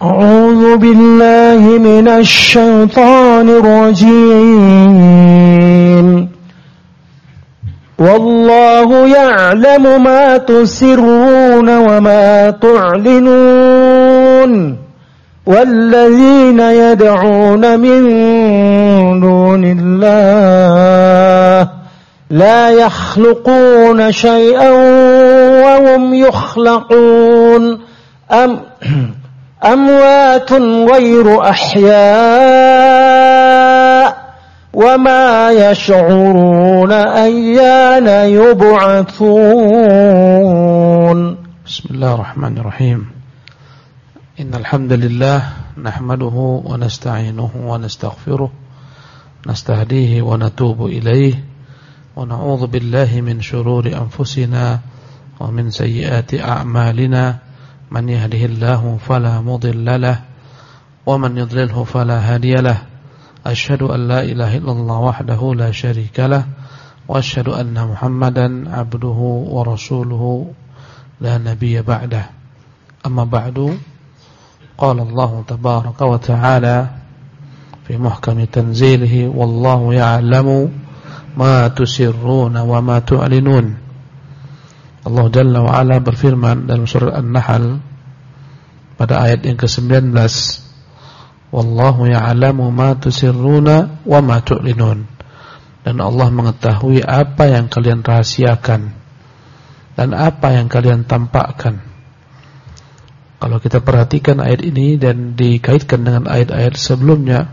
أعوذ بالله من الشيطان الرجيم والله يعلم ما تسرون وما تعلنون والذين يدعون من دون الله لا يخلقون شيئا وهم يخلقون أموات غير أحياء وما يشعرون أيان يبعثون. بسم الله الرحمن الرحيم. إن الحمد لله نحمده ونستعينه ونستغفره نستهديه ونتوب إليه ونعوذ بالله من شرور أنفسنا ومن سيئات أعمالنا من يهده الله فلا مضل له ومن يضلله فلا هادي له أشهد أن لا إله إلا الله وحده لا شريك له وأشهد أن محمدا عبده ورسوله لا نبي بعده أما بعد قال الله تبارك وتعالى في محكم تنزيله والله يعلم ما تسرون وما تعلنون. Allah Jalla wa Ala berfirman dalam surah An-Nahl pada ayat yang ke-19, Wallahu ya'lamu ma tusirruna wa ma tu'linun. Dan Allah mengetahui apa yang kalian rahasiakan dan apa yang kalian tampakkan. Kalau kita perhatikan ayat ini dan dikaitkan dengan ayat-ayat sebelumnya,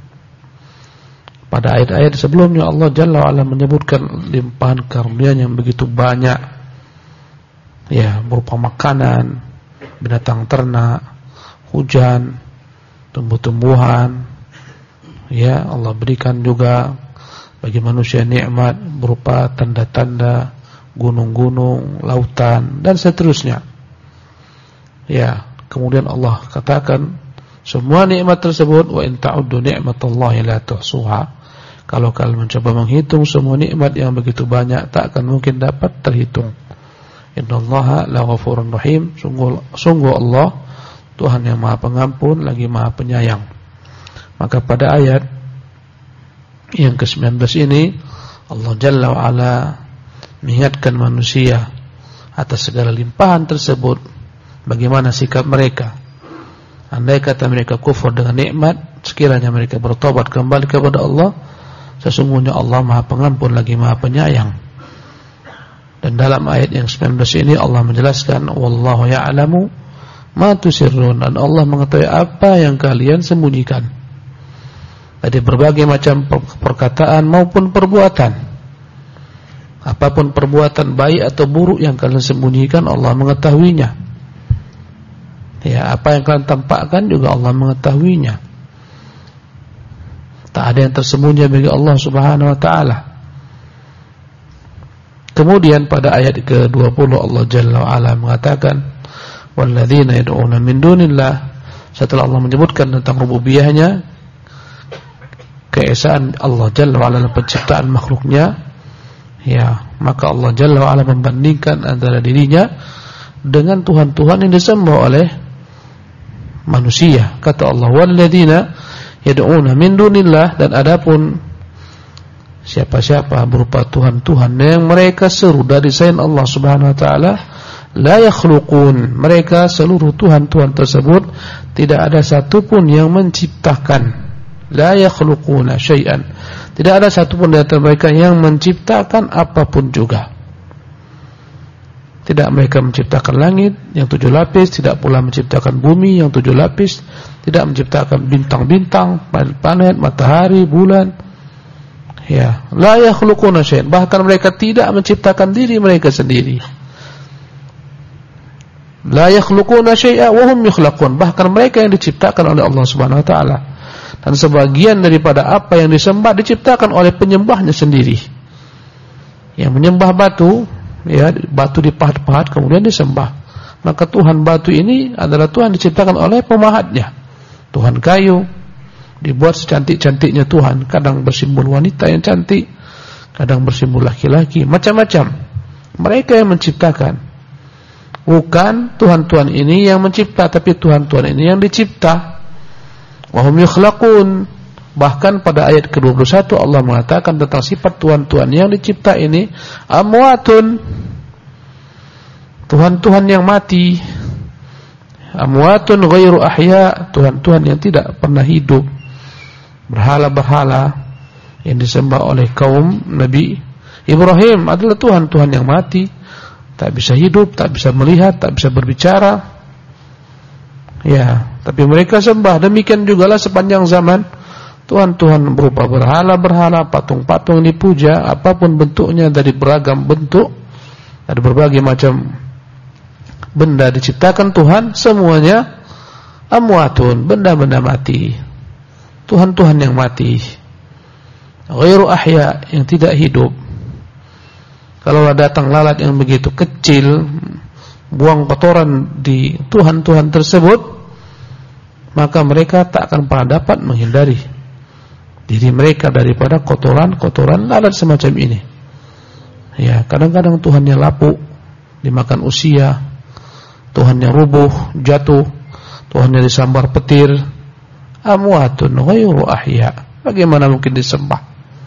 pada ayat-ayat sebelumnya Allah Jalla wa Ala menyebutkan limpahan karunia yang begitu banyak, ya, berupa makanan, binatang ternak, hujan, tumbuh-tumbuhan. Ya, Allah berikan juga bagi manusia nikmat berupa tanda-tanda gunung-gunung, lautan dan seterusnya. Ya, kemudian Allah katakan semua nikmat tersebut wa in ta'uddu ni'matallahi la tuhsuha. Kalau kalian mencoba menghitung semua nikmat yang begitu banyak, tak akan mungkin dapat terhitung. Innallaha laghafurur rahim. Sungguh Allah Tuhan yang Maha Pengampun lagi Maha Penyayang. Maka pada ayat yang ke-19 ini Allah Jalla wa Ala mengingatkan manusia atas segala limpahan tersebut, bagaimana sikap mereka. Andai kata mereka kufur dengan nikmat, sekiranya mereka bertobat kembali kepada Allah, sesungguhnya Allah Maha Pengampun lagi Maha Penyayang. Dan dalam ayat yang 19 ini Allah menjelaskan wallahu ya'lamu ma tusirrun, dan Allah mengetahui apa yang kalian sembunyikan. Dari berbagai macam perkataan maupun perbuatan. Apapun perbuatan baik atau buruk yang kalian sembunyikan, Allah mengetahuinya. Ya, apa yang kalian tampakkan juga Allah mengetahuinya. Tak ada yang tersembunyi bagi Allah Subhanahu wa taala. Kemudian pada ayat ke-20 Allah Jalla wa Ala mengatakan walladzina yad'una min dunillah. Setelah Allah menyebutkan tentang rububiyahnya, keesaan Allah Jalla wa Ala dalam penciptaan makhluknya, ya, maka Allah Jalla wa Ala membandingkan antara dirinya dengan tuhan-tuhan yang disembah oleh manusia. Kata Allah walladzina yad'una min dunillah, dan adapun siapa-siapa berupa tuhan-tuhan yang mereka seru dari selain Allah Subhanahu wa taala, la yakhluqun, mereka seluruh tuhan-tuhan tersebut tidak ada satupun yang menciptakan. La yakhluquna syai'an, tidak ada satupun di antara mereka yang menciptakan apapun juga. Tidak mereka menciptakan langit yang 7 lapis, tidak pula menciptakan bumi yang 7 lapis, tidak menciptakan bintang-bintang, planet, matahari, bulan. Ya, la yakhluquna syai'an, bahkan mereka tidak menciptakan diri mereka sendiri. La yakhluquna syai'a wa hum yukhlaqun, bahkan mereka yang diciptakan oleh Allah Subhanahu wa taala. Dan sebagian daripada apa yang disembah diciptakan oleh penyembahnya sendiri. Yang menyembah batu, ya, batu dipahat-pahat kemudian disembah. Maka Tuhan batu ini adalah Tuhan diciptakan oleh pemahatnya. Tuhan kayu dibuat secantik-cantiknya Tuhan, kadang bersimbol wanita yang cantik, kadang bersimbol laki-laki, macam-macam. Mereka yang menciptakan. Bukan Tuhan-Tuhan ini yang mencipta, tapi Tuhan-Tuhan ini yang dicipta. Wa hum yukhlaqun. Bahkan pada ayat ke-21 Allah mengatakan tentang sifat Tuhan-Tuhan yang dicipta ini amwatun, Tuhan-Tuhan yang mati. Amwatun ghairu ahya, Tuhan-Tuhan yang tidak pernah hidup. Berhala-berhala yang disembah oleh kaum Nabi Ibrahim adalah Tuhan-Tuhan yang mati, tak bisa hidup, tak bisa melihat, tak bisa berbicara. Ya, tapi mereka sembah. Demikian jugalah sepanjang zaman Tuhan-Tuhan berupa berhala-berhala, patung-patung dipuja, apapun bentuknya, dari beragam bentuk, dari berbagai macam benda diciptakan Tuhan, semuanya amwatun, benda-benda mati. Tuhan-Tuhan yang mati. Ghairu ahya, yang tidak hidup. Kalau datang lalat yang begitu kecil, buang kotoran di Tuhan-Tuhan tersebut, maka mereka tak akan pernah dapat menghindari diri mereka daripada kotoran-kotoran lalat semacam ini. Ya, kadang-kadang Tuhannya lapuk, dimakan usia, Tuhannya rubuh, jatuh, Tuhannya disambar petir. Amwatun ghairu ahya. Bagaimana mungkin disembah?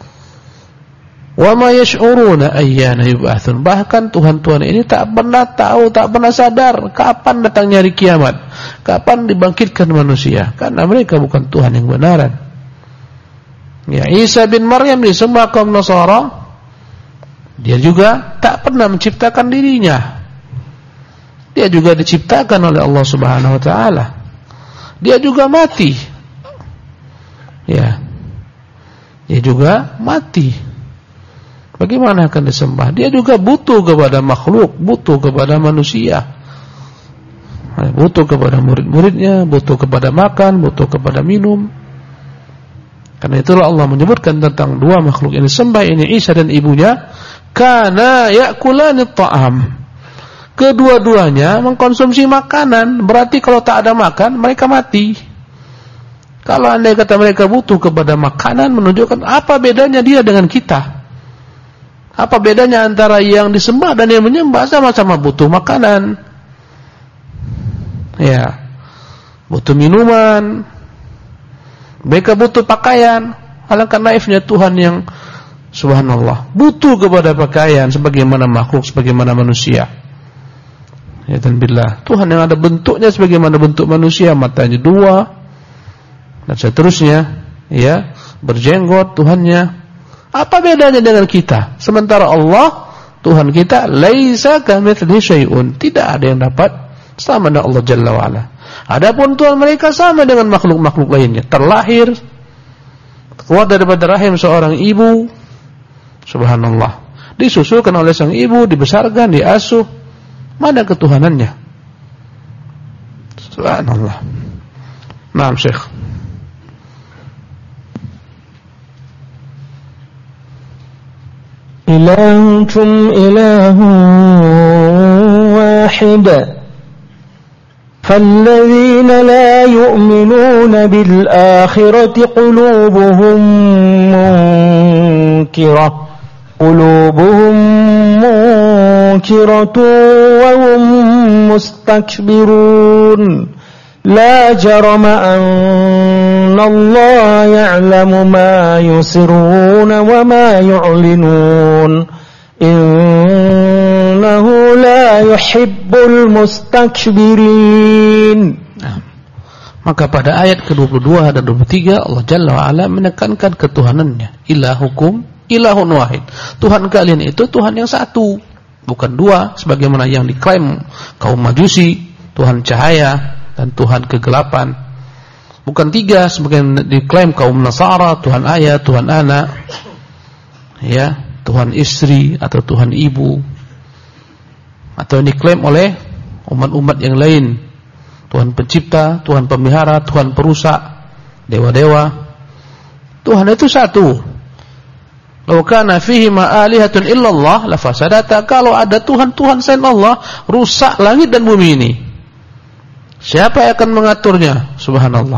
Wa ma yash'uruna ayyana yub'atsun. Bahkan Tuhan-Tuhan ini tak pernah tahu, tak pernah sadar kapan datangnya hari kiamat, kapan dibangkitkan manusia, karena mereka bukan Tuhan yang benaran. Ya, Isa bin Maryam disembah kaum Nasara, dia juga tak pernah menciptakan dirinya. Dia juga diciptakan oleh Allah Subhanahu wa taala. Dia juga mati. Ya. Dia juga mati. Bagaimana akan disembah? Dia juga butuh kepada makhluk, butuh kepada manusia. Butuh kepada murid-muridnya, butuh kepada makan, butuh kepada minum. Karena itulah Allah menyebutkan tentang dua makhluk yang disembah ini, Isa dan ibunya, kana ya'kulanit ta'am. Kedua-duanya mengkonsumsi makanan. Berarti kalau tak ada makan, mereka mati. Kalau andai kata mereka butuh kepada makanan, menunjukkan apa bedanya dia dengan kita. Apa bedanya antara yang disembah dan yang menyembah? Sama-sama butuh makanan. Ya, butuh minuman. Mereka butuh pakaian. Alangkah naifnya Tuhan yang subhanallah butuh kepada pakaian sebagaimana makhluk, sebagaimana manusia. Ya, dan billah, Tuhan yang ada bentuknya sebagaimana bentuk manusia, matanya dua dan seterusnya, ya, berjenggot Tuhannya. Apa bedanya dengan kita? Sementara Allah, Tuhan kita, laisa kamitslihi syai'un, tidak ada yang dapat sama dengan Allah Jalla wa Ala. Adapun Tuhan mereka sama dengan makhluk-makhluk lainnya, terlahir, keluar daripada rahim seorang ibu, subhanallah, disusukan oleh sang ibu, dibesarkan, diasuh. Mana ketuhanannya? Subhanallah. Naam, Syekh. إلهكم إله واحد فالذين لا يؤمنون بالآخرة قلوبهم منكرة وهم مستكبرون لا جرم أن الله يعلم ما يسرون وما يعلنون إنه لا يحب المستكبرين. Maka pada ayat ke-22 dan 23 Allah Jalla wa Ala menekankan ketuhanannya. Ilahukum ilahun wahid. Tuhan kalian itu Tuhan yang satu, bukan dua sebagaimana yang diklaim kaum Majusi, Tuhan cahaya dan Tuhan kegelapan. Bukan tiga sebagaimana diklaim kaum Nasara, Tuhan ayah, Tuhan anak, ya, Tuhan istri atau Tuhan ibu, atau yang diklaim oleh umat-umat yang lain, Tuhan pencipta, Tuhan pemelihara, Tuhan perusak, dewa-dewa. Tuhan itu satu. Law kana fihi ma alihatun illallah la fasadata. Kalau ada Tuhan-Tuhan selain Allah, rusak langit dan bumi ini. Siapa yang akan mengaturnya? Subhanallah.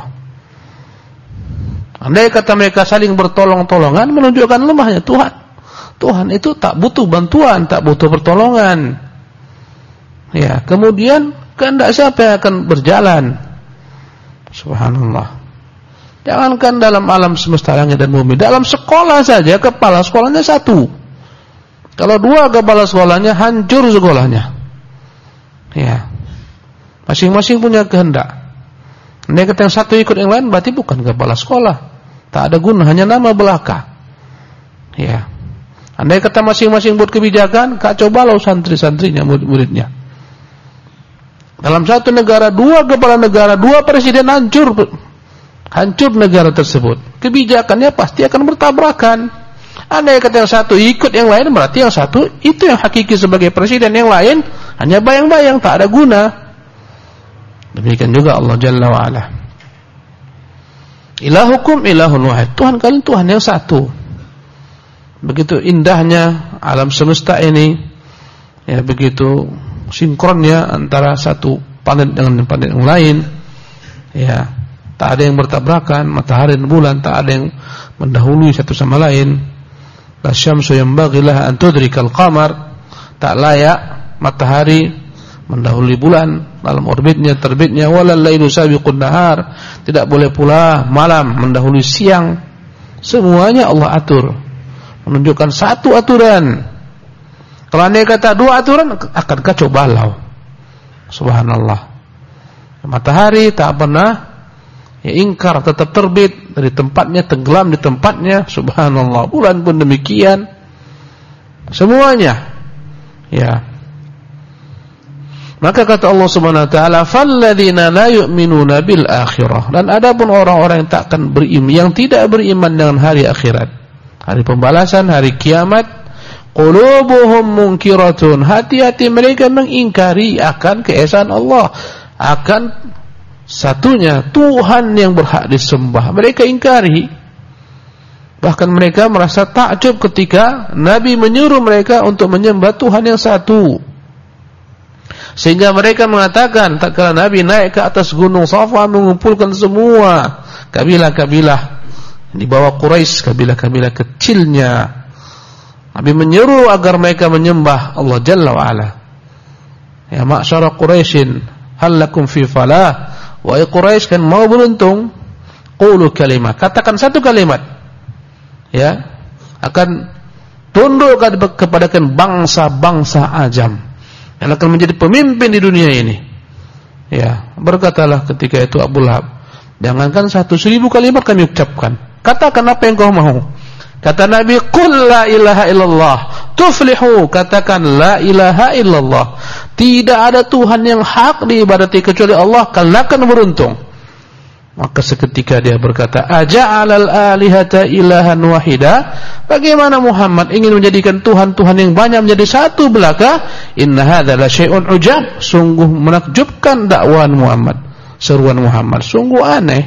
Andai kata mereka saling bertolong-tolongan, menunjukkan lemahnya Tuhan. Tuhan itu tak butuh bantuan, tak butuh pertolongan. Ya, kemudian kehendak siapa yang akan berjalan? Subhanallah. Jangankan dalam alam semesta langit dan bumi, dalam sekolah saja kepala sekolahnya satu. Kalau dua kepala sekolahnya, hancur sekolahnya. Ya. Masing-masing punya kehendak. Andai kata yang satu ikut yang lain, berarti bukan kepala sekolah. Tak ada guna, hanya nama belaka. Ya. Andai kata masing-masing buat kebijakan, kacau balau santri-santrinya, murid-muridnya. Dalam satu negara, dua kepala negara, dua presiden, hancur negara tersebut. Kebijakannya pasti akan bertabrakan. Andai kata yang satu ikut yang lain, berarti yang satu itu yang hakiki sebagai presiden, yang lain hanya bayang-bayang, tak ada guna. Demikian juga Allah Jalla wa'ala. Ilahukum ilahun wahid. Tuhan kalian Tuhan yang satu. Begitu indahnya alam semesta ini, ya, begitu sinkronnya antara satu planet dengan planet yang lain. Ya, tak ada yang bertabrakan, matahari dan bulan tak ada yang mendahului satu sama lain. La syamsu yanbaghi laha an tudrikal qamar. Tak layak matahari mendahului bulan dalam orbitnya, terbitnya. Walal lailu sabiqun nahar. Tidak boleh pula malam mendahului siang. Semuanya Allah atur, menunjukkan satu aturan. Kalau anda kata dua aturan, akan kacau balau. Subhanallah. Matahari tak pernah ingkar, tetap terbit dari tempatnya, tenggelam di tempatnya. Subhanallah. Bulan pun demikian. Semuanya. Ya. Maka kata Allah Subhanahu wa taala, "Falladzina la yu'minuna bil akhirah." Dan adapun orang-orang yang tak akan beriman, yang tidak beriman dengan hari akhirat, hari pembalasan, hari kiamat, qulubuhum munkiratun. Hati-hati mereka mengingkari akan keesaan Allah, akan satunya Tuhan yang berhak disembah. Mereka ingkari. Bahkan mereka merasa takjub ketika Nabi menyuruh mereka untuk menyembah Tuhan yang satu. Sehingga mereka mengatakan, tak kala Nabi naik ke atas gunung Safa mengumpulkan semua kabilah-kabilah di bawah Quraisy, kabilah-kabilah kecilnya. Nabi menyeru agar mereka menyembah Allah Jalla wa'ala. Ya ma'syara Quraisyin, hal lakum fi falah. Wahai Quraisy, kan mau beruntung, qulu kalimat, katakan satu kalimat, ya, akan tunduk kepada bangsa-bangsa ajam yang akan menjadi pemimpin di dunia ini. Ya, berkatalah ketika itu Abu Lahab, jangankan 1.000 kalimat kami ucapkan, katakan apa yang kau mau. Kata Nabi, qul la ilaha illallah tuflihu, katakan la ilaha illallah, tidak ada Tuhan yang hak diibadati kecuali Allah, kalian akan beruntung. Maka seketika dia berkata, aja'alal alihata ilahan wahida, bagaimana Muhammad ingin menjadikan Tuhan-Tuhan yang banyak menjadi satu belaka? Inna hadza la syai'un ujab, sungguh menakjubkan dakwaan Muhammad, seruan Muhammad, sungguh aneh.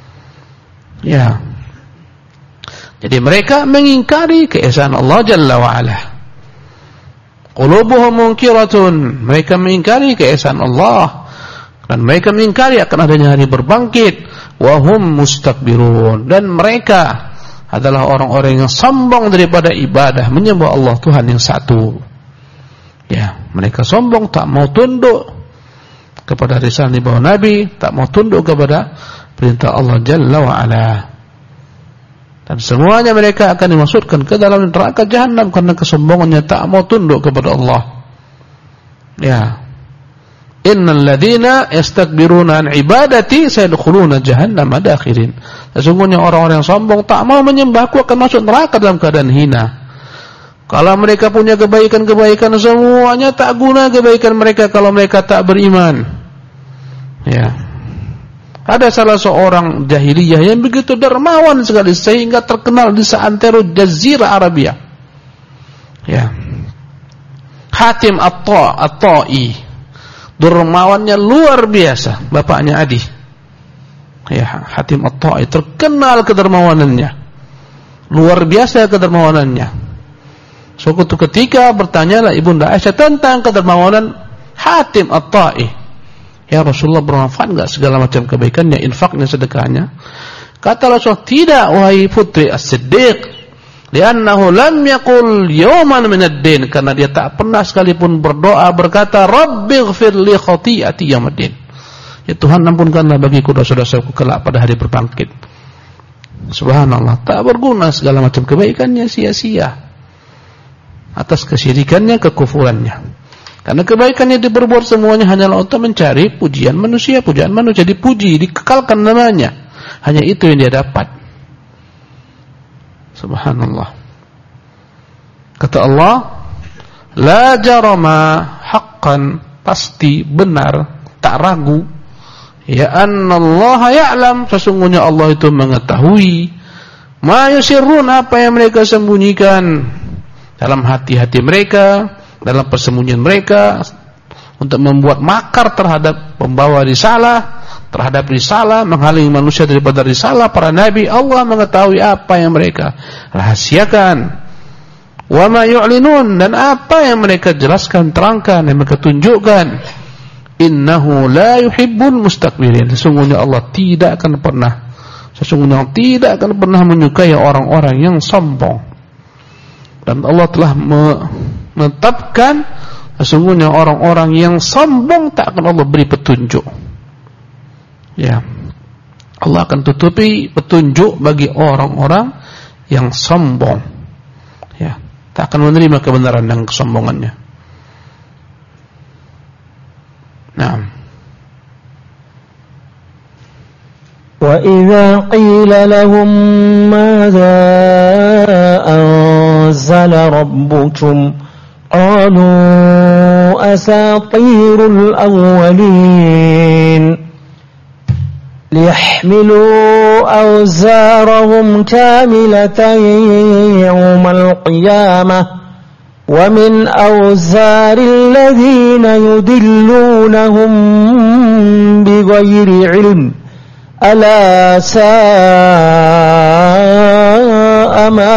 Ya. Jadi mereka mengingkari keesaan Allah Jalla wa'ala. Qulubuhum munkiratun, mereka mengingkari keesaan Allah, dan mereka mengingkari akan adanya hari berbangkit. Wahum mustakbirun, dan mereka adalah orang-orang yang sombong daripada ibadah menyembah Allah Tuhan yang satu. Ya, mereka sombong, tak mau tunduk kepada risalah dibawa Nabi, tak mau tunduk kepada perintah Allah Jalla wa'ala. Dan semuanya mereka akan dimasukkan ke dalam neraka jahanam karena kesombongannya, tak mau tunduk kepada Allah. Ya. Innal ladzina yastakbiruna an ibadati sayadkhuluna jahannama dakhirin. Sesungguhnya orang-orang yang sombong tak mau menyembahku akan masuk neraka dalam keadaan hina. Kalau mereka punya kebaikan-kebaikan, semuanya tak guna kebaikan mereka kalau mereka tak beriman. Ya. Ada salah seorang jahiliyah yang begitu dermawan sekali sehingga terkenal di seantero Jazirah Arabia. Ya. Hatim At-Ta'i, dermawannya luar biasa, bapaknya Adi. Ya, Hatim At-Ta'i terkenal kedermawanannya, luar biasa kedermawanannya. Suatu ketika bertanyalah Ibunda Aisyah tentang kedermawanan Hatim At-Ta'i. Ya Rasulullah, bermanfaat enggak segala macam kebaikannya, infaknya, sedekahnya? Kata Rasulullah, tidak wahai putri As-Siddiq, Li'annahu lam yaqul yawman minad-din, karena dia tak pernah sekalipun berdoa berkata rabbighfir li khati'ati yaumiddin. Ya Tuhan, ampunkanlah bagiku dosa-dosaku kelak pada hari berbangkit. Subhanallah, tak berguna segala macam kebaikannya, sia-sia atas kesyirikannya, kekufurannya. Karena kebaikannya diperbuat semuanya hanyalah untuk mencari pujian manusia, dipuji, dikekalkan namanya. Hanya itu yang dia dapat. Subhanallah. Kata Allah, la jarama, haqqan, pasti, benar, tak ragu, ya annallaha ya'lam, sesungguhnya Allah itu mengetahui ma yusirrun, apa yang mereka sembunyikan dalam hati-hati mereka, dalam persembunyian mereka, untuk membuat makar terhadap pembawa risalah, terhadap risalah, menghalangi manusia daripada risalah para nabi. Allah mengetahui apa yang mereka rahasiakan, wa ma yu'linun, dan apa yang mereka jelaskan, terangkan, yang mereka tunjukkan. Innahu la yuhibbul mustakbirin, sesungguhnya Allah tidak akan pernah menyukai orang-orang yang sombong. Dan Allah telah menetapkan sesungguhnya orang-orang yang sombong tak akan Allah beri petunjuk. Ya, Allah akan tutupi petunjuk bagi orang-orang yang sombong. Ya, tak akan menerima kebenaran dan kesombongannya. Naam. Wa idza qila lahum madza anzala rabbukum qalu asatirul awwalin ليحملوا أوزارهم كاملة يوم القيامة ومن أوزار الذين يضلونهم بغير علم ألا ساء ما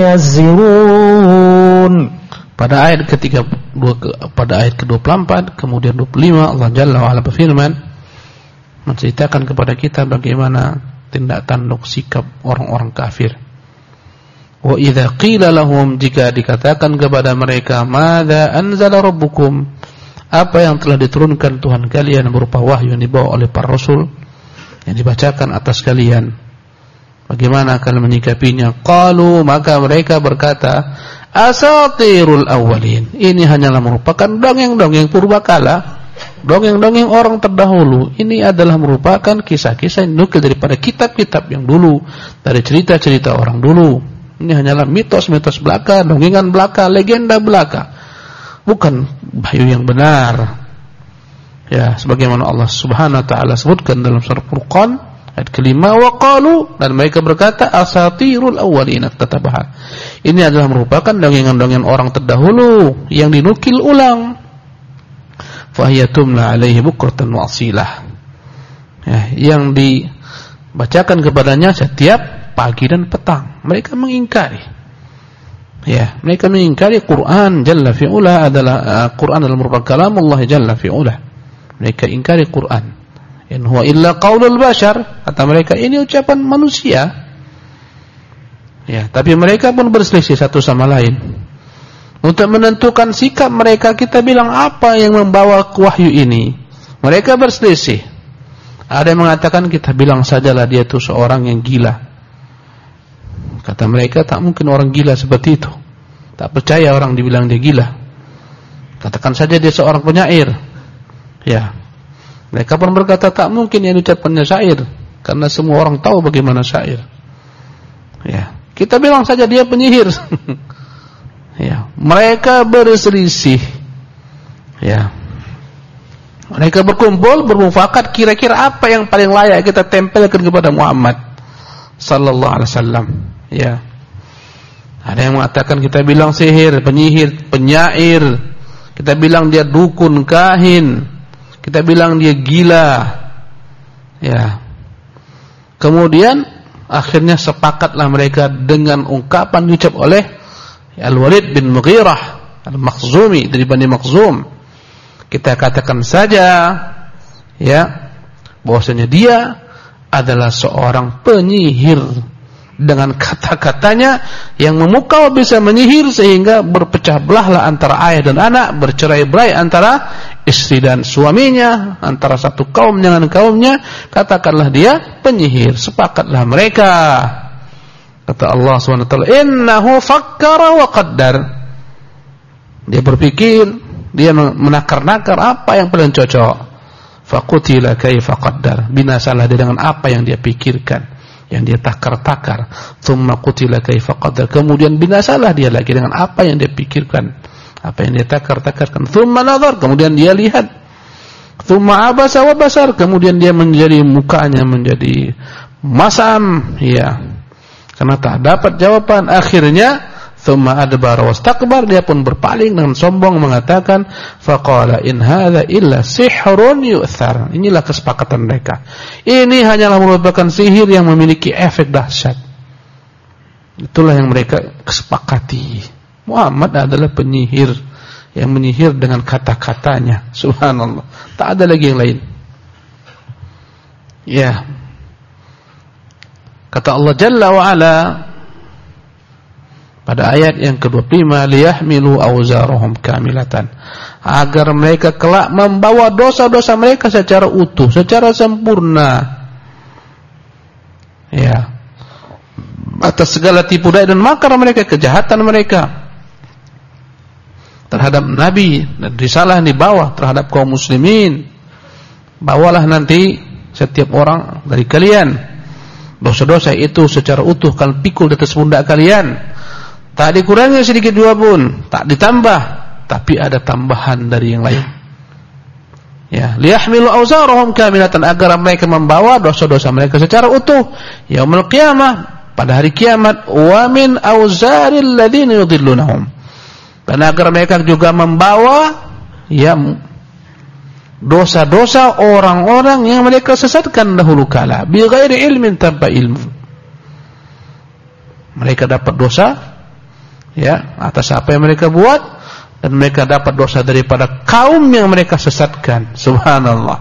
يزرون. Pada ayat ke-24 kemudian 25 Allah Jalla wa Ala berfirman, menceritakan kepada kita bagaimana tindak tanduk sikap orang-orang kafir. Wa idza qila lahum, jika dikatakan kepada mereka, madza anzala rabbukum, apa yang telah diturunkan Tuhan kalian berupa wahyu yang dibawa oleh para rasul yang dibacakan atas kalian, bagaimana kalian menyikapinya? Qalu, maka mereka berkata, asatirul awwalin, ini hanyalah merupakan dongeng-dongeng purbakala, dongeng-dongeng orang terdahulu. Ini adalah merupakan kisah-kisah yang dinukil daripada kitab-kitab yang dulu, dari cerita-cerita orang dulu. Ini hanyalah mitos-mitos belaka, dongengan belaka, legenda belaka, bukan wahyu yang benar. Ya, sebagaimana Allah Subhanahu wa taala sebutkan dalam surah Furqan ayat kelima, wa qalu, dan mereka berkata asatirul awwalin katabaha. Ini adalah merupakan dongengan-dongengan orang terdahulu yang dinukil ulang. Fahiyatumla alaihi bukratan wa asilah, ya, yang dibacakan kepadanya setiap pagi dan petang. Mereka mengingkari, ya, mereka mengingkari Quran Jalla fi'ula adalah Quran adalah merupakan kalamullah Jalla fi'ula. Mereka ingkari Quran. In huwa illa qaulul bashar, kata mereka ini ucapan manusia. Ya, tapi mereka pun berselisih satu sama lain. Untuk menentukan sikap mereka, kita bilang apa yang membawa wahyu ini? Mereka berselisih. Ada yang mengatakan kita bilang sajalah dia itu seorang yang gila. Kata mereka, tak mungkin orang gila seperti itu. Tak percaya orang dibilang dia gila. Katakan saja dia seorang penyair. Ya, mereka pun berkata tak mungkin yang diucapkannya syair, karena semua orang tahu bagaimana syair. Ya, kita bilang saja dia penyihir. Ya, mereka berselisih. Ya, mereka berkumpul bermufakat kira-kira apa yang paling layak kita tempelkan kepada Muhammad sallallahu alaihi wasallam. Ya, ada yang mengatakan kita bilang sihir, penyihir, penyair. Kita bilang dia dukun, kahin. Kita bilang dia gila. Ya. Kemudian akhirnya sepakatlah mereka dengan ungkapan diucap oleh Al-Walid bin Mughirah Al-Makhzumi dari Bani Makhzum. Kita katakan saja, ya, bahwasanya dia adalah seorang penyihir dengan kata-katanya yang memukau, bisa menyihir sehingga berpecah belahlah antara ayah dan anak, bercerai-berai antara istri dan suaminya, antara satu kaum dengan kaumnya. Katakanlah dia penyihir, sepakatlah mereka. Kata Allah SWT, innahu fakkara wa qaddar. Dia berpikir, dia menakar-nakar apa yang paling cocok. Faqutila kaifa qaddar, binasalah dia dengan apa yang dia pikirkan, yang dia takar-takar. Tsumma qutila kaifa qaddar, kemudian binasalah dia lagi dengan apa yang dia pikirkan, apa yang dia takar-takarkan. Tsumma nazar, kemudian dia lihat. Tsumma abasa wa basar, kemudian dia menjadi mukanya menjadi masam, ya, karena tak dapat jawaban. Akhirnya tsumma adbara wastakbar, dia pun berpaling dengan sombong mengatakan, faqala in hadza illa sihrun yu'thar. Inilah kesepakatan mereka, ini hanyalah merupakan sihir yang memiliki efek dahsyat. Itulah yang mereka kesepakati. Muhammad adalah penyihir yang menyihir dengan kata-katanya. Subhanallah, tak ada lagi yang lain. Ya, kata Allah Jalla wa Ala pada ayat yang ke-25, liyahmilu awzarahum kamilatan, agar mereka kelak membawa dosa-dosa mereka secara utuh, secara sempurna, ya, atas segala tipu daya dan makar mereka, kejahatan mereka terhadap Nabi dan risalah yang dibawa terhadap kaum muslimin. Bawalah nanti setiap orang dari kalian dosa-dosa itu secara utuh, kalian pikul di atas pundak kalian. Tak dikurangi sedikit dua pun, tak ditambah, tapi ada tambahan dari yang lain. Ya, liyahmilu awzarahum kamilatan, agar mereka membawa dosa-dosa mereka secara utuh yaumul qiyamah, pada hari kiamat. Wa min awzaril ladzina yudhillunahum, dan agar mereka juga membawa, ya, dosa-dosa orang-orang yang mereka sesatkan dahulu kala, bi ghairi ilmin, tanpa ilmu. Mereka dapat dosa, ya, atas apa yang mereka buat, dan mereka dapat dosa daripada kaum yang mereka sesatkan. Subhanallah.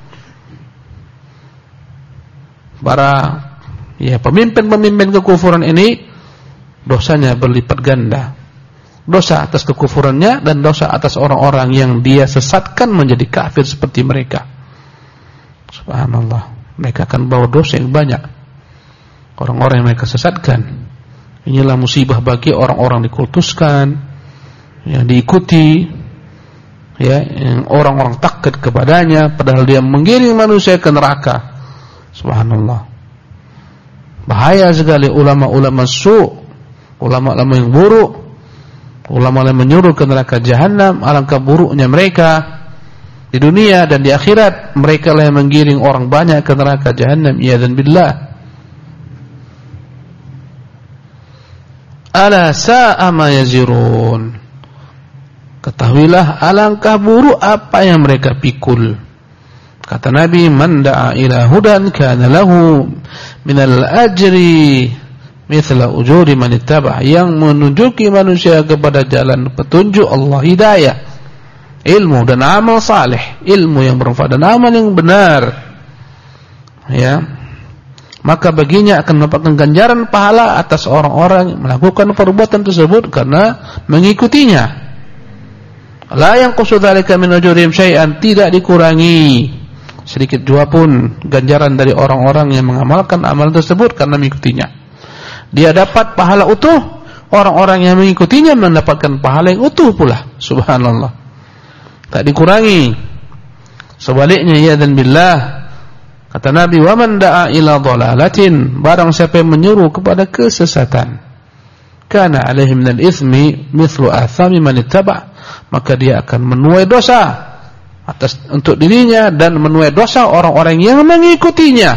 Para, ya, pemimpin-pemimpin kekufuran ini dosanya berlipat ganda. Dosa atas kekufurannya dan dosa atas orang-orang yang dia sesatkan menjadi kafir seperti mereka. Subhanallah. Mereka akan bawa dosa yang banyak, orang-orang yang mereka sesatkan. Inilah musibah bagi orang-orang dikultuskan, yang diikuti, ya, yang orang-orang takut kepadanya, padahal dia menggiring manusia ke neraka. Subhanallah. Bahaya sekali ulama-ulama ulama-ulama yang buruk, ulama yang menyuruh ke neraka jahanam. Alangkah buruknya mereka di dunia dan di akhirat. Mereka lah yang menggiring orang banyak ke neraka jahanam. Iyadzan billah. Ala sa'a ma yazirun, ketahuilah alangkah buruk apa yang mereka pikul. Kata Nabi, man da'a ila hudan kana lahu minal ajri mithla ujuri man ittaba, yang menunjuki manusia kepada jalan petunjuk Allah, hidayah, ilmu dan amal saleh, ilmu yang bermanfaat dan amal yang benar, ya, maka baginya akan mendapatkan ganjaran pahala atas orang-orang yang melakukan perbuatan tersebut karena mengikutinya. La yanqusu dzalika min ujurihim syai'an, tidak dikurangi sedikit jua pun ganjaran dari orang-orang yang mengamalkan amalan tersebut karena mengikutinya. Dia dapat pahala utuh, orang-orang yang mengikutinya mendapatkan pahala yang utuh pula. Subhanallah. Tak dikurangi. Sebaliknya, ya dan billah, kata Nabi, wa man da'a ila dhalalatin, barang siapa yang menyuruh kepada kesesatan, kana alaihi minal itsmi mithlu athami man ittaba, maka dia akan menuai dosa atas untuk dirinya dan menuai dosa orang-orang yang mengikutinya.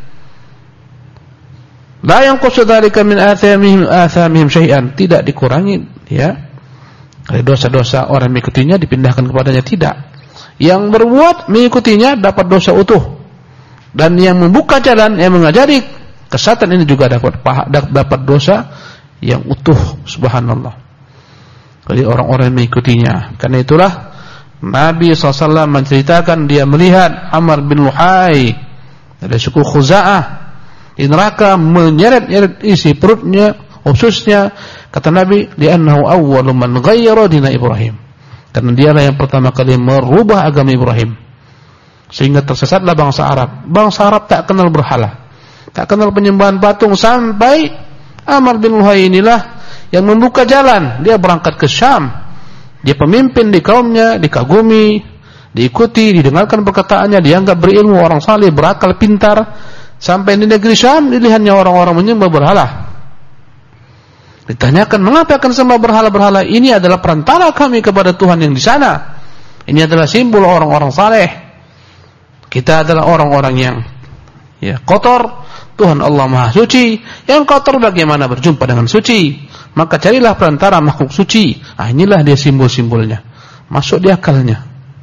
La yanqusu dzalika min athamihim syai'an, tidak dikurangi, ya, dari dosa-dosa orang mengikutinya dipindahkan kepadanya, tidak. Yang berbuat mengikutinya dapat dosa utuh. Dan yang membuka jalan, yang mengajari kesesatan ini juga dapat dosa yang utuh. Subhanallah. Jadi orang-orang yang mengikutinya. Karena itulah Nabi SAW menceritakan dia melihat Amr bin Luhai dari suku Khuza'ah di neraka menyeret-nyeret isi perutnya, ususnya. Kata Nabi, li'annahu awwalu man ghayyara dina Ibrahim. Karena dialah yang pertama kali merubah agama Ibrahim. Sehingga tersesatlah bangsa Arab. Bangsa Arab tak kenal berhala, tak kenal penyembahan patung, sampai Amr bin Luhai inilah yang membuka jalan. Dia berangkat ke Syam. Dia pemimpin di kaumnya, dikagumi, diikuti, didengarkan perkataannya, dianggap berilmu, orang saleh, berakal, pintar. Sampai di negeri Syam dilihatnya orang-orang menyembah berhala. Ditanyakan, mengapa akan sembah berhala-berhala? Ini adalah perantara kami kepada Tuhan yang di sana. Ini adalah simbol orang-orang saleh. Kita adalah orang-orang yang kotor. Tuhan Allah Maha Suci. Yang kotor bagaimana berjumpa dengan suci? Maka carilah perantara makhluk suci. Inilah dia simbol-simbolnya. Masuk di akalnya.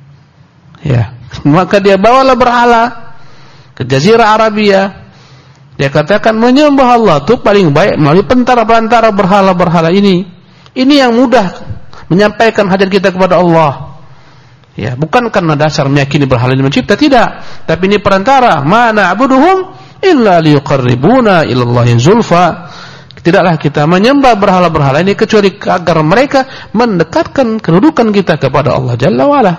Maka dia bawalah berhala ke Jazirah Arabia. Dia katakan menyembah Allah itu paling baik melalui perantara berhala-berhala ini. Ini yang mudah menyampaikan hajat kita kepada Allah. Bukan karena dasar meyakini berhala ini mencipta, tidak. Tapi ini perantara. Ma na'buduhum illa liyuqarribuna ilallahi zulfa. Tidaklah kita menyembah berhala-berhala ini kecuali agar mereka mendekatkan kedudukan kita kepada Allah Jalla wa'ala.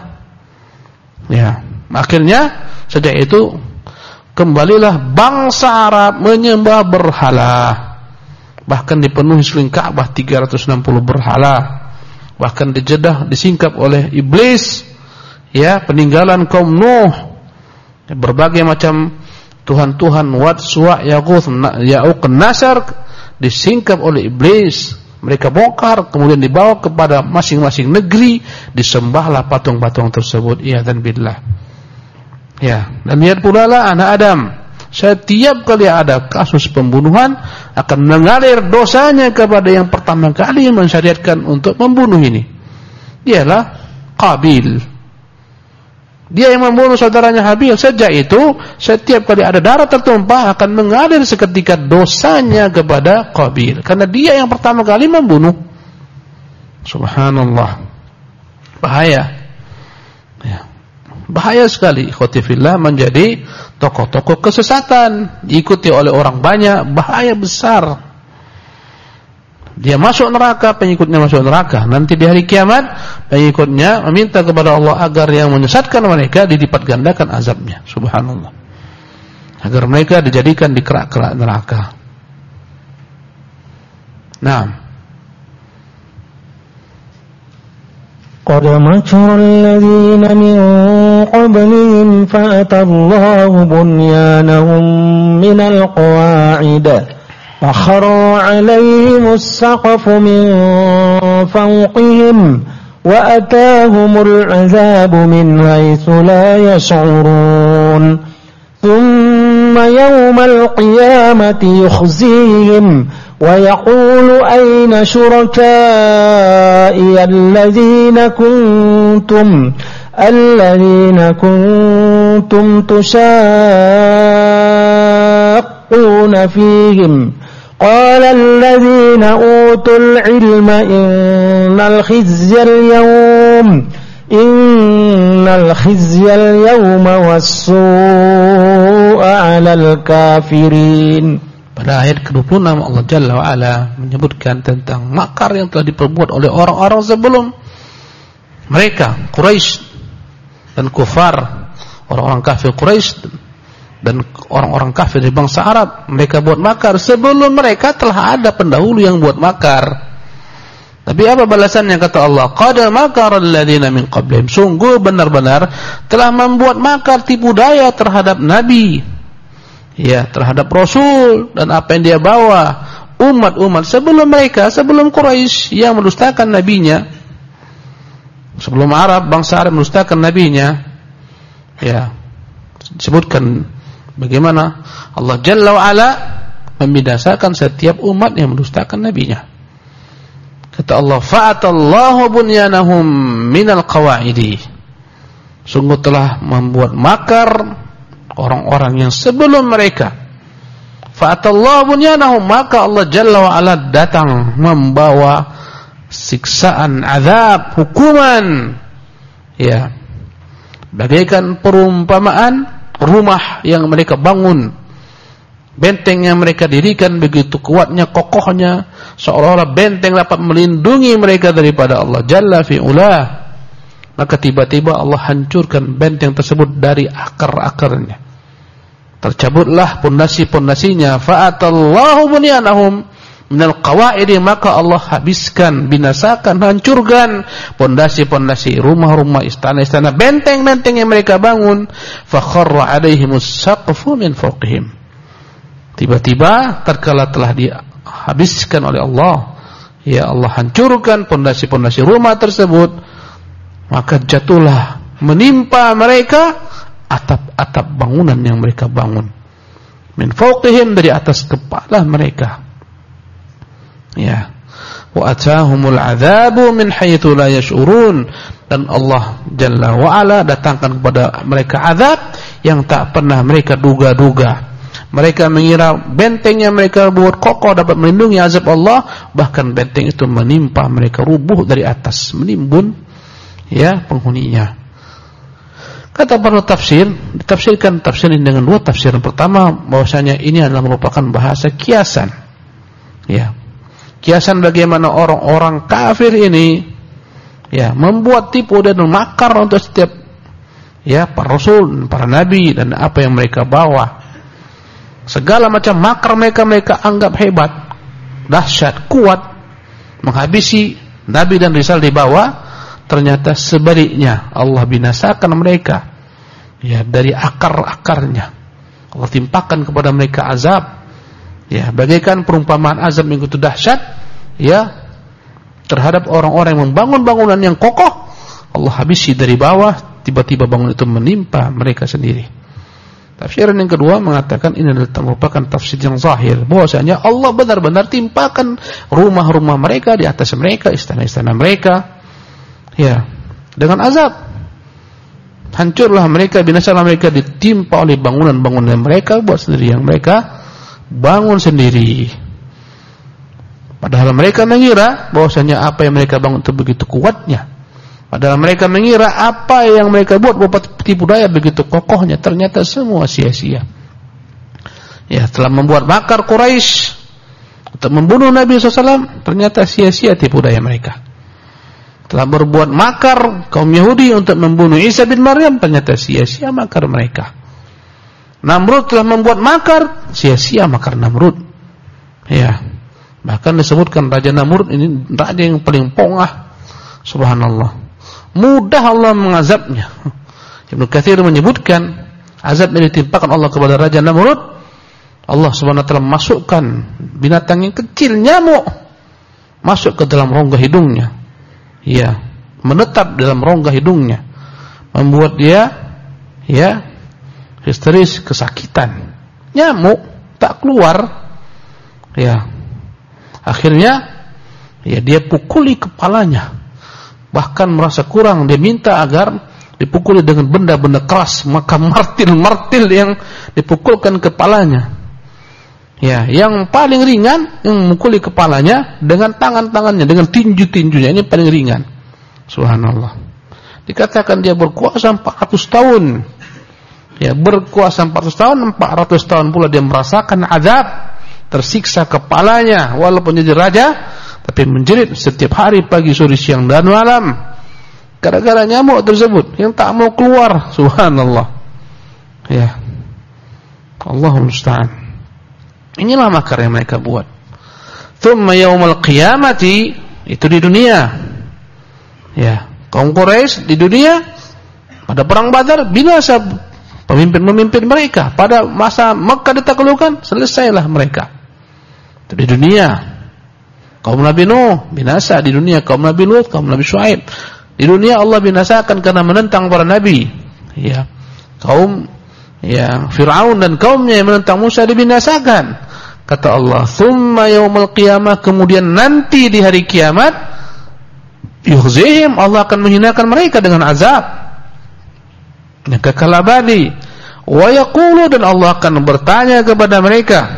Akhirnya sejak itu kembalilah bangsa Arab menyembah berhala. Bahkan dipenuhi sekeliling Ka'bah 360 berhala. Bahkan di Jeddah disingkap oleh iblis, peninggalan kaum Nuh. Berbagai macam tuhan-tuhan Wad, Suwa', Yaghouth, Ya'uq, Nasr disingkap oleh iblis. Mereka bongkar, kemudian dibawa kepada masing-masing negeri, disembahlah patung-patung tersebut. Iyadzan billah. Dan lihat pula lah anak Adam, setiap kali ada kasus pembunuhan akan mengalir dosanya kepada yang pertama kali mensyariatkan untuk membunuh ini. Dialah Qabil. Dia yang membunuh saudaranya Habil. Sejak itu setiap kali ada darah tertumpah akan mengalir seketika dosanya kepada Qabil, karena dia yang pertama kali membunuh. Subhanallah. Bahaya. Bahaya sekali ikhwati fillah menjadi tokoh-tokoh kesesatan, diikuti oleh orang banyak. Bahaya besar. Dia masuk neraka, pengikutnya masuk neraka. Nanti di hari kiamat pengikutnya meminta kepada Allah agar yang menyesatkan mereka dilipat gandakan azabnya. Subhanallah. Agar mereka dijadikan di kerak-kerak neraka. Naam. قد مكر الذين من قبلهم فأتى الله بنيانهم من القواعد فخر عليهم السقف من فوقهم وأتاهم العذاب من حيث لا يشعرون ثم يوم القيامة يخزيهم ويقول أين شركائي الذين كنتم تشاقون فيهم قال الذين أوتوا العلم إن الخزي اليوم والسوء على الكافرين. Pada ayat ke-26 Allah Jalla wa'ala menyebutkan tentang makar yang telah diperbuat oleh orang-orang sebelum mereka, Quraisy dan kufar, orang-orang kafir Quraisy dan orang-orang kafir dari bangsa Arab. Mereka buat makar. Sebelum mereka telah ada pendahulu yang buat makar. Tapi apa balasannya? Kata Allah, qad makara alladziina min qablihim. Sungguh benar-benar telah membuat makar, tipu daya terhadap Nabi, terhadap Rasul dan apa yang dia bawa. Umat-umat sebelum mereka, sebelum Quraisy yang mendustakan nabinya, sebelum Arab, bangsa Arab mendustakan nabinya. Disebutkan bagaimana Allah Jalla wa'ala membinasakan setiap umat yang mendustakan nabinya. Kata Allah, fa'atallahu bunyanahum minal qawa'idi. Sungguh telah membuat makar orang-orang yang sebelum mereka. Fa'atallahu bunyanahum, maka Allah Jalla wa'ala datang membawa siksaan, azab, hukuman. Bagaikan perumpamaan rumah yang mereka bangun Benteng yang mereka dirikan begitu kuatnya, kokohnya, seolah-olah benteng dapat melindungi mereka daripada Allah Jalla fi'ulah. Maka tiba-tiba Allah hancurkan benteng tersebut dari akar-akarnya. Tercabutlah pondasi-pondasinya. Fa'atallahu bunyanahum minal qawaidi, maka Allah habiskan, binasakan, hancurkan pondasi-pondasi rumah-rumah, istana-istana, benteng-benteng yang mereka bangun. Fa kharra 'alaihimus saqfu min fawqihim. Tiba-tiba tatkala telah dihabiskan oleh Allah, ya Allah hancurkan pondasi-pondasi rumah tersebut, maka jatuhlah menimpa mereka atap-atap bangunan yang mereka bangun. Min fawqihim, dari atas kepala mereka. Ya. Wa atahumul adzabu min haitsu la yash'urun, dan Allah Jalla wa Ala datangkan kepada mereka azab yang tak pernah mereka duga-duga. Mereka mengira benteng yang mereka buat kokoh dapat melindungi azab Allah, bahkan benteng itu menimpa mereka, rubuh dari atas, menimbun ya penghuninya. Kata para tafsir, ditafsirkan tafsir ini dengan dua tafsir. Yang pertama, bahwasanya ini adalah merupakan bahasa kiasan. Ya. Kiasan bagaimana orang-orang kafir ini ya membuat tipu dan makar untuk setiap ya para rasul, para nabi, dan apa yang mereka bawa. Segala macam makar mereka anggap hebat, dahsyat, kuat, menghabisi nabi dan risal dibawa. Ternyata sebaliknya, Allah binasakan mereka ya dari akar-akarnya. Allah timpakan kepada mereka azab ya, bagaikan perumpamaan azab yang begitu dahsyat ya terhadap orang-orang yang membangun bangunan yang kokoh. Allah habisi dari bawah, tiba-tiba bangunan itu menimpa mereka sendiri. Tafsiran yang kedua mengatakan ini adalah merupakan tafsir yang zahir, bahwasanya Allah benar-benar timpakan rumah-rumah mereka di atas mereka, istana-istana mereka ya dengan azab. Hancurlah mereka, binasalah mereka, ditimpa oleh bangunan-bangunan mereka buat sendiri, yang mereka bangun sendiri. Padahal mereka mengira bahwasanya apa yang mereka bangun itu begitu kuatnya. Padahal mereka mengira apa yang mereka buat tipu daya begitu kokohnya, ternyata semua sia-sia. Ya, telah membuat makar Quraisy untuk membunuh Nabi SAW, ternyata sia-sia tipu daya mereka. Telah berbuat makar kaum Yahudi untuk membunuh Isa bin Maryam, ternyata sia-sia makar mereka. Namrud telah membuat makar, sia-sia makar Namrud. Ya, bahkan disebutkan Raja Namrud ini raja yang paling pongah. Subhanallah. Mudah Allah mengazabnya. Ibnu Katsir menyebutkan azab yang ditimpakan Allah kepada Raja Namrud, Allah Subhanahu wa taala masukkan binatang yang kecil, nyamuk, masuk ke dalam rongga hidungnya. Ya, menetap dalam rongga hidungnya, membuat dia ya histeris, kesakitan. Nyamuk tak keluar. Ya. Akhirnya ya dia pukuli kepalanya. Bahkan merasa kurang, dia minta agar dipukuli dengan benda-benda keras, maka martil yang dipukulkan kepalanya. Ya, yang paling ringan yang memukuli kepalanya dengan tangan-tangannya, dengan tinju-tinjunya, ini paling ringan. Subhanallah. Dikatakan dia berkuasa 400 tahun. Ya, berkuasa 400 tahun, 400 tahun pula dia merasakan azab, tersiksa kepalanya walaupun jadi raja, tapi menjerit setiap hari, pagi, sore, siang dan malam, gara-gara nyamuk tersebut yang tak mau keluar. Subhanallah. Ya, Allahumma musta'an. Inilah makar yang mereka buat. Tsumma yaumul qiyamati, itu di dunia. Ya, kaum Quraisy di dunia pada perang Badar binasa pemimpin-pemimpin mereka. Pada masa Mekah ditaklukkan, selesailah mereka. Itu di dunia. Kaum Nabi Nuh binasa di dunia, kaum Nabi Lut, kaum Nabi Syuaib. Di dunia Allah binasakan karena menentang para nabi. Ya. Kaum ya Firaun dan kaumnya yang menentang Musa dibinasakan. Kata Allah, "Tsumma yaumul qiyamah", kemudian nanti di hari kiamat, yukhzihim, Allah akan menghinakan mereka dengan azab. Yang kekal abadi. Wa yaqulu, dan Allah akan bertanya kepada mereka,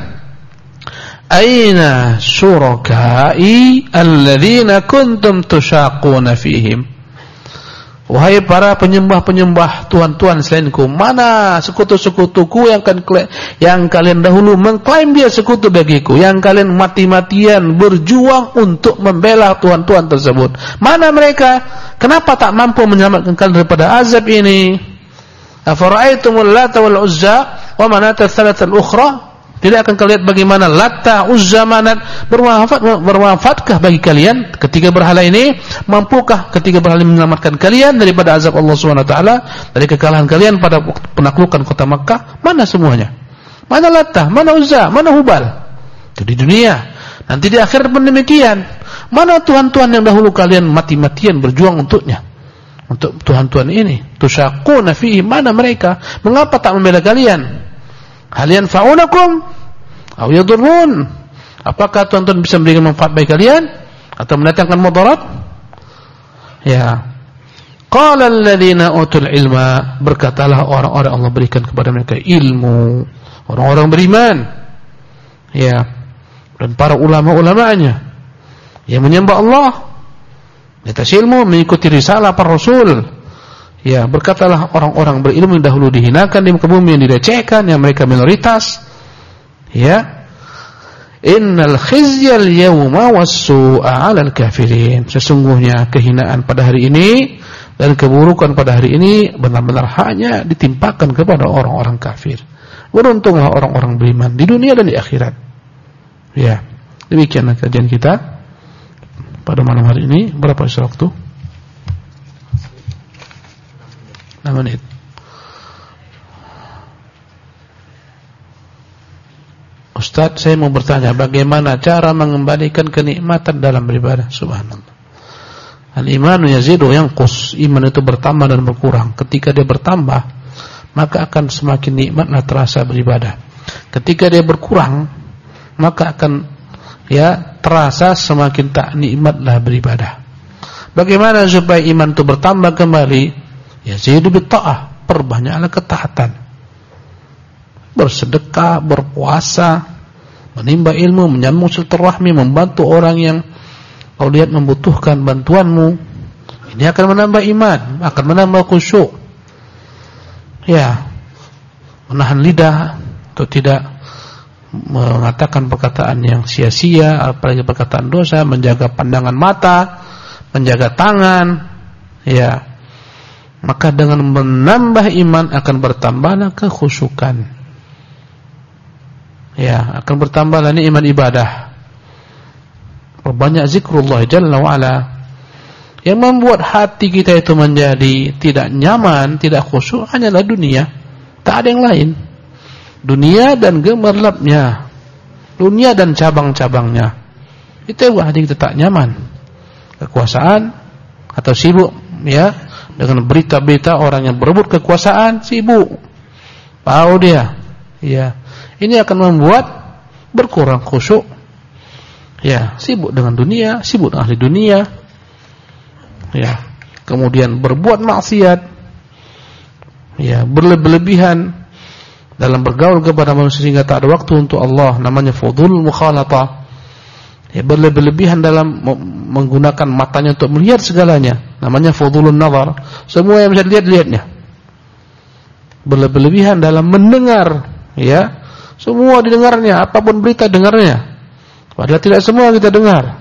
Aina syurakai alladzina kuntum tusyaquna fihim. Wahai para penyembah-penyembah Tuhan-Tuhan selainku, mana sekutu-sekutuku yang kalian dahulu mengklaim dia sekutu bagiku, yang kalian mati-matian berjuang untuk membela Tuhan-Tuhan tersebut. Mana mereka? Kenapa tak mampu menyelamatkan kalian daripada azab ini? Afara'aitumul Lata wal Uzza wa Manata tsalatsal ukhra? Tidak akan kalian bagaimana Lata, Uzza, Manat bermanfaatkah bagi kalian ketiga berhala ini? Mampukah ketiga berhala ini menyelamatkan kalian daripada azab Allah SWT, dari kekalahan kalian pada penaklukan kota Makkah? Mana semuanya? Mana Lata, mana Uzza, mana Hubal? Itu di dunia. Nanti di akhirat pun demikian. Mana Tuhan-Tuhan yang dahulu kalian mati-matian berjuang untuknya? Untuk Tuhan-Tuhan ini tusyaquna fihi, mana mereka? Mengapa tak membela kalian? Hal yanfa'unakum aw yadurrun? Apakah Tuhan-Tuhan bisa memberikan manfaat bagi kalian atau mendatangkan mudarat? Ya. Qala alladziina utul ilma, berkatalah orang-orang Allah berikan kepada mereka ilmu, orang-orang beriman. Ya. Dan para ulama-ulamanya yang menyembah Allah di atas ilmu, mengikuti risalah para rasul. Ya, berkatalah orang-orang berilmu yang dahulu dihinakan di muka bumi, yang dilecehkan, yang mereka minoritas. Ya. Innal khizyal yawma was-su'a 'alal kafirin. Sesungguhnya kehinaan pada hari ini dan keburukan pada hari ini benar-benar hanya ditimpakan kepada orang-orang kafir. Beruntunglah orang-orang beriman di dunia dan di akhirat. Ya. Demikianlah kajian kita pada malam hari ini. Berapa sisa waktu? 6 menit. Ustaz, saya mau bertanya, bagaimana cara mengembalikan kenikmatan dalam beribadah? Subhanallah. Al-imanu yazidu yanqus. Iman itu bertambah dan berkurang. Ketika dia bertambah, maka akan semakin nikmatlah terasa beribadah. Ketika dia berkurang, maka akan terasa semakin tak nikmatlah beribadah. Bagaimana supaya iman itu bertambah kembali? Yazidu bitta'ah, perbanyaklah ketaatan. Bersedekah, berpuasa, menimba ilmu, menyambung silaturahmi, membantu orang yang kau lihat membutuhkan bantuanmu. Ini akan menambah iman, akan menambah khusyuk. Ya, menahan lidah untuk tidak mengatakan perkataan yang sia-sia, apalagi perkataan dosa, menjaga pandangan mata, menjaga tangan. Ya. Maka dengan menambah iman akan bertambahlah kekhusyukan. Ya, akan bertambahlah iman ibadah. Perbanyak zikrullah jalla wa ala. Yang membuat hati kita itu menjadi tidak nyaman, tidak khusyuk hanyalah dunia. Tak ada yang lain. Dunia dan gemerlapnya. Dunia dan cabang-cabangnya. Itu yang buat hati kita tak nyaman. Kekuasaan atau sibuk, ya, dengan berita-berita orang yang berebut kekuasaan, sibuk. Tahu dia. Ya. Ini akan membuat berkurang khusyuk. Ya, sibuk dengan dunia, sibuk dengan ahli dunia. Ya. Kemudian berbuat maksiat. Ya, berlebihan dalam bergaul kepada manusia sehingga tak ada waktu untuk Allah, namanya fudul mukhalatah. Ya, berlebihan dalam menggunakan matanya untuk melihat segalanya, namanya fudulun nazar. Semua yang bisa dilihat-lihatnya. Berlebihan dalam mendengar, ya. Semua didengarnya, apapun berita dengarnya. Padahal tidak semua kita dengar.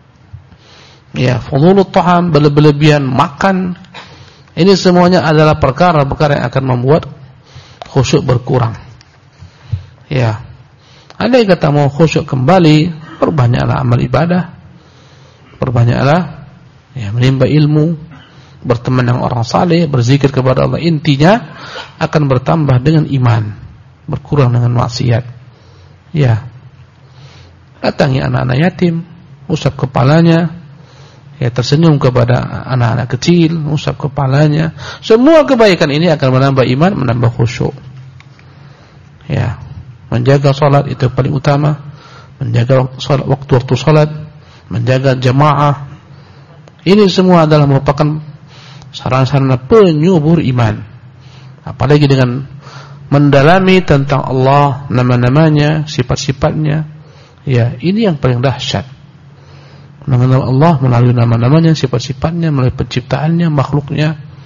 Ya, fudhulut ta'am, berlebihan makan. Ini semuanya adalah perkara-perkara yang akan membuat khusyuk berkurang. Ya. Andai kata mau khusyuk kembali, perbanyaklah amal ibadah. Perbanyaklah menimba ilmu, berteman dengan orang saleh, berzikir kepada Allah. Intinya akan bertambah dengan iman, berkurang dengan maksiat. Ya. Datangi anak-anak yatim, usap kepalanya, ya, tersenyum kepada anak-anak kecil, usap kepalanya. Semua kebaikan ini akan menambah iman, menambah khusyuk. Ya, menjaga salat itu paling utama. Menjaga waktu-waktu salat, menjaga jamaah. Ini semua adalah merupakan sarana-sarana penyubur iman. Apalagi dengan mendalami tentang Allah, nama-namanya, sifat-sifatnya. Ya, ini yang paling dahsyat. Mengenal Allah melalui nama-namanya, sifat-sifatnya, melalui penciptaannya, makhluknya.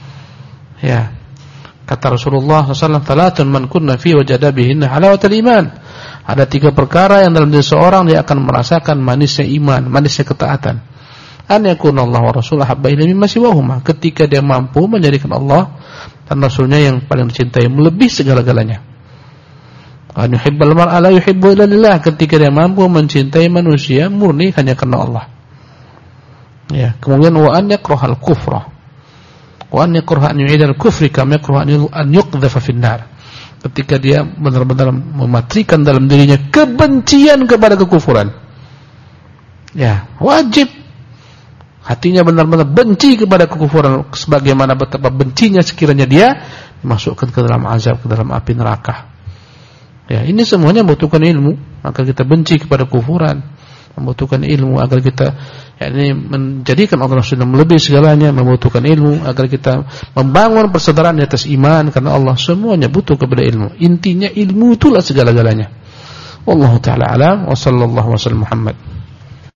Ya. Kata Rasulullah SAW, "Thalathun man kunna fi wajada bihinna halawatul iman." Ada 3 perkara yang dalam diri seorang dia akan merasakan manisnya iman, manisnya ketaatan. An yakuna Allah wa Rasuluhu habba ilaihi mimma siwahuma, ketika dia mampu menjadikan Allah dan Rasulnya yang paling dicintai melebihi segala-galanya. An yuhibbal mar'a la yuhibbu illa lillah, ketika dia mampu mencintai manusia murni hanya karena Allah. Ya, kemudian wa an yakrahal kufra wa an yakraha an yu'idal kufri kama yakraha an yuqdhafa fin nar. Ketika dia benar-benar mematrikan dalam dirinya kebencian kepada kekufuran. Ya, wajib hatinya benar-benar benci kepada kekufuran, sebagaimana betapa bencinya sekiranya dia dimasukkan ke dalam azab, ke dalam api neraka. Ya, ini semuanya membutuhkan ilmu, maka kita benci kepada kekufuran, membutuhkan ilmu agar kita menjadikan Allah sudah melebihi segalanya, membutuhkan ilmu agar kita membangun persaudaraan di atas iman, karena Allah semuanya butuh kepada ilmu. Intinya ilmu itulah segala-galanya. Wallahu taala alam wa sallallahu wasallam Muhammad.